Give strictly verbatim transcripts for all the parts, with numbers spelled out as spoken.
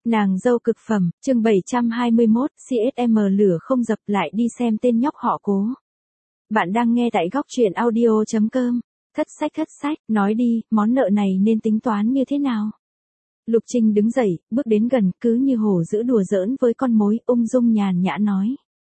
Nàng dâu cực phẩm, chương bảy trăm hai mươi mốt, xê ét em lửa không dập lại đi xem tên nhóc họ Cố. Bạn đang nghe tại góc truyện audio chấm com. Thất sách thất sách, nói đi, món nợ này nên tính toán như thế nào? Lục Trinh đứng dậy, bước đến gần, cứ như hổ giữ đùa giỡn với con mối, ung dung nhàn nhã nói.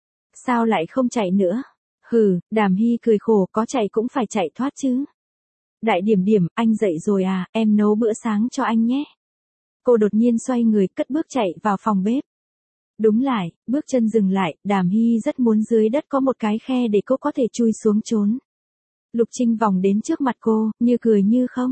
Sao lại không chạy nữa? Hừ, Đàm Hy cười khổ, có chạy cũng phải chạy thoát chứ. Đại Điểm Điểm, anh dậy rồi à, em nấu bữa sáng cho anh nhé. Cô đột nhiên xoay người, cất bước chạy vào phòng bếp. Đúng lại, bước chân dừng lại, Đàm Hy rất muốn dưới đất có một cái khe để cô có thể chui xuống trốn. Lục Trinh vòng đến trước mặt cô, như cười như không.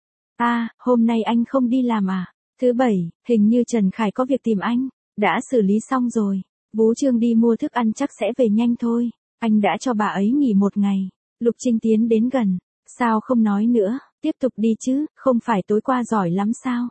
À, hôm nay anh không đi làm à? Thứ bảy, hình như Trần Khải có việc tìm anh. Đã xử lý xong rồi. Bố Trương đi mua thức ăn chắc sẽ về nhanh thôi. Anh đã cho bà ấy nghỉ một ngày. Lục Trinh tiến đến gần. Sao không nói nữa, tiếp tục đi chứ, không phải tối qua giỏi lắm sao?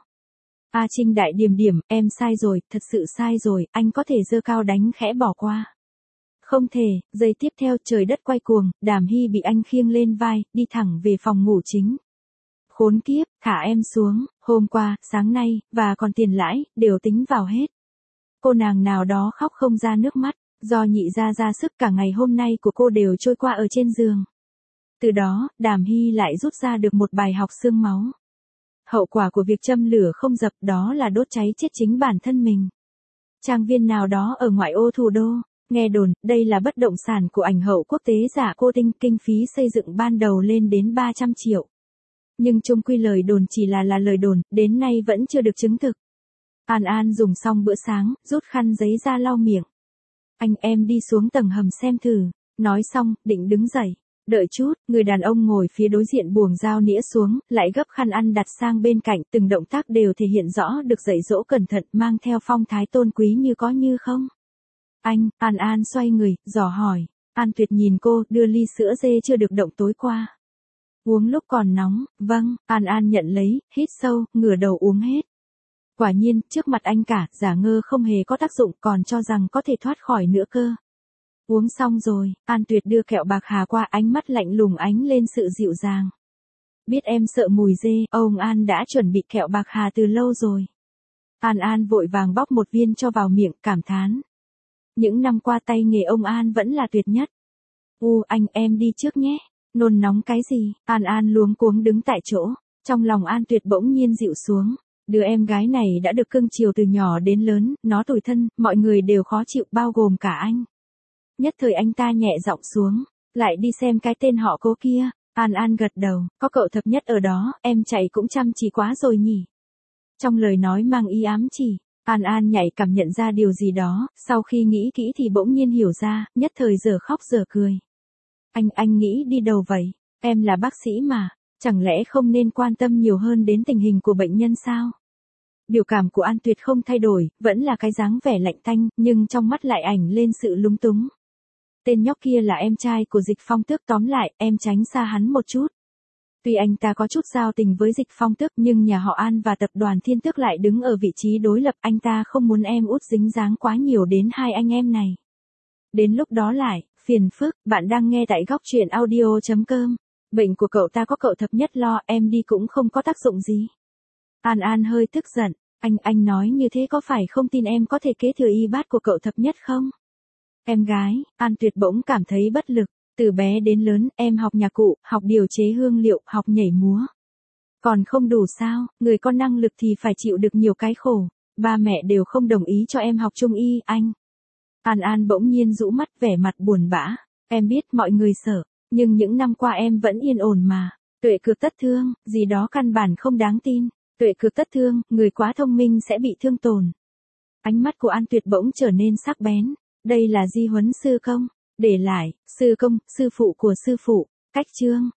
A Trinh Đại Điểm Điểm, em sai rồi, thật sự sai rồi, anh có thể giơ cao đánh khẽ bỏ qua. Không thể, giây tiếp theo trời đất quay cuồng, Đàm Hy bị anh khiêng lên vai, đi thẳng về phòng ngủ chính. Khốn kiếp, thả em xuống, hôm qua, sáng nay, và còn tiền lãi, đều tính vào hết. Cô nàng nào đó khóc không ra nước mắt, do nhị ra ra sức cả ngày hôm nay của cô đều trôi qua ở trên giường. Từ đó, Đàm Hy lại rút ra được một bài học xương máu. Hậu quả của việc châm lửa không dập đó là đốt cháy chết chính bản thân mình. Trang viên nào đó ở ngoại ô thủ đô, nghe đồn, đây là bất động sản của ảnh hậu quốc tế Giả Cô Tinh, kinh phí xây dựng ban đầu lên đến ba trăm triệu. Nhưng chung quy lời đồn chỉ là là lời đồn, đến nay vẫn chưa được chứng thực. An An dùng xong bữa sáng, rút khăn giấy ra lau miệng. Anh em đi xuống tầng hầm xem thử, nói xong, định đứng dậy. Đợi chút, người đàn ông ngồi phía đối diện buồng dao nĩa xuống, lại gấp khăn ăn đặt sang bên cạnh, từng động tác đều thể hiện rõ được dạy dỗ cẩn thận, mang theo phong thái tôn quý như có như không. Anh, An An xoay người, dò hỏi. An Tuyệt nhìn cô, đưa ly sữa dê chưa được động tối qua. Uống lúc còn nóng, vâng, An An nhận lấy, hít sâu, ngửa đầu uống hết. Quả nhiên, trước mặt anh cả, giả ngơ không hề có tác dụng, còn cho rằng có thể thoát khỏi nữa cơ. Uống xong rồi, An Tuyệt đưa kẹo bạc hà qua, ánh mắt lạnh lùng ánh lên sự dịu dàng. Biết em sợ mùi dê, ông An đã chuẩn bị kẹo bạc hà từ lâu rồi. An An vội vàng bóc một viên cho vào miệng, cảm thán. Những năm qua tay nghề ông An vẫn là tuyệt nhất. U, anh em đi trước nhé. Nôn nóng cái gì? An An luống cuống đứng tại chỗ. Trong lòng An Tuyệt bỗng nhiên dịu xuống. Đứa em gái này đã được cưng chiều từ nhỏ đến lớn, nó tủi thân, mọi người đều khó chịu bao gồm cả anh. Nhất thời anh ta nhẹ giọng xuống, lại đi xem cái tên họ Cố kia. An An gật đầu, có cậu thập nhất ở đó, em chạy cũng chăm chỉ quá rồi nhỉ. Trong lời nói mang ý ám chỉ, An An nhạy cảm nhận ra điều gì đó, sau khi nghĩ kỹ thì bỗng nhiên hiểu ra, nhất thời giờ khóc giờ cười. Anh, anh nghĩ đi đâu vậy? Em là bác sĩ mà, chẳng lẽ không nên quan tâm nhiều hơn đến tình hình của bệnh nhân sao? Biểu cảm của An Tuyệt không thay đổi, vẫn là cái dáng vẻ lạnh tanh, nhưng trong mắt lại ảnh lên sự lúng túng. Tên nhóc kia là em trai của Dịch Phong Tước, tóm lại, em tránh xa hắn một chút. Tuy anh ta có chút giao tình với Dịch Phong Tước, nhưng nhà họ An và tập đoàn Thiên Tước lại đứng ở vị trí đối lập, anh ta không muốn em út dính dáng quá nhiều đến hai anh em này. Đến lúc đó lại, phiền phức, bạn đang nghe tại góc truyện audio chấm com. Bệnh của cậu ta có cậu thập nhất lo, em đi cũng không có tác dụng gì. An An hơi tức giận, anh, anh nói như thế có phải không tin em có thể kế thừa y bát của cậu thập nhất không? Em gái, An Tuyệt bỗng cảm thấy bất lực, từ bé đến lớn, em học nhạc cụ, học điều chế hương liệu, học nhảy múa. Còn không đủ sao, người có năng lực thì phải chịu được nhiều cái khổ, ba mẹ đều không đồng ý cho em học trung y, anh. An An bỗng nhiên rũ mắt vẻ mặt buồn bã, em biết mọi người sợ, nhưng những năm qua em vẫn yên ổn mà, tuệ cực tất thương, gì đó căn bản không đáng tin, tuệ cực tất thương, người quá thông minh sẽ bị thương tổn. Ánh mắt của An Tuyệt bỗng trở nên sắc bén. Đây là di huấn sư công, để lại, sư công, sư phụ của sư phụ, cách chương.